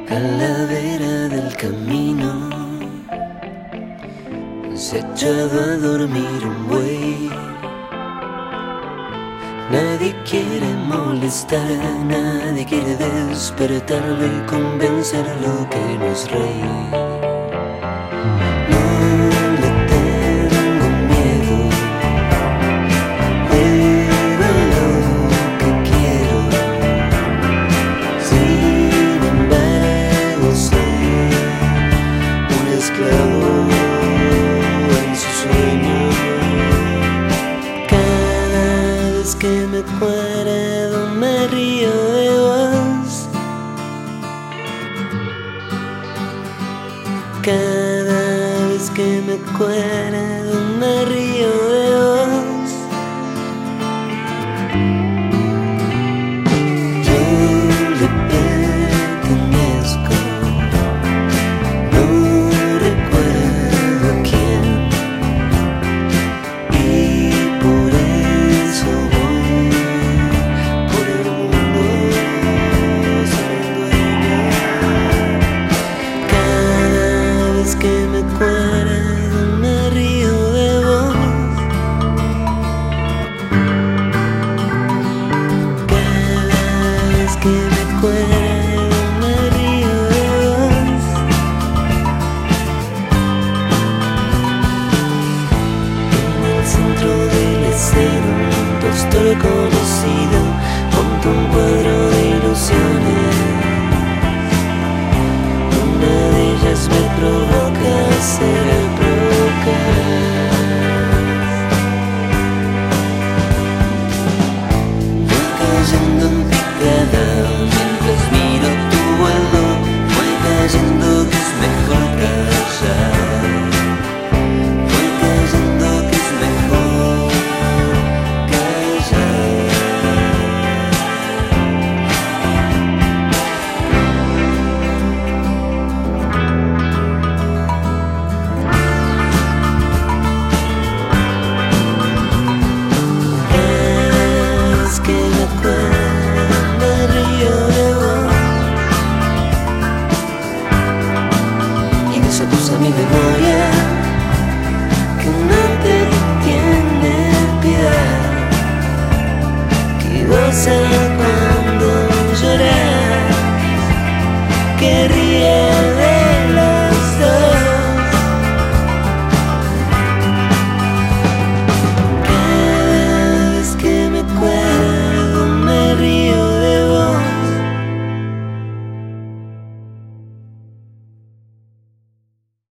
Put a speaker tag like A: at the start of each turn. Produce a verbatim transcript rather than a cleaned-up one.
A: A la vera del camino se ha echado a dormir un buey. Nadie quiere molestar, nadie quiere despertarlo y convencerlo que no es rey. No le tengo miedo, era lo que quiero. Sin embargo soy un esclavo en su sueño. Cada vez que me acuerdo me río de vos. Cada vez que me acuerdo me río de vos. Yo le pertenezco, no recuerdo a quién, y por eso voy por el mundo sin dueño. Cada vez que me acuerdo me río de vos. Cada vez que me acuerdo me río de vos. En el centro de la escena un postor conocido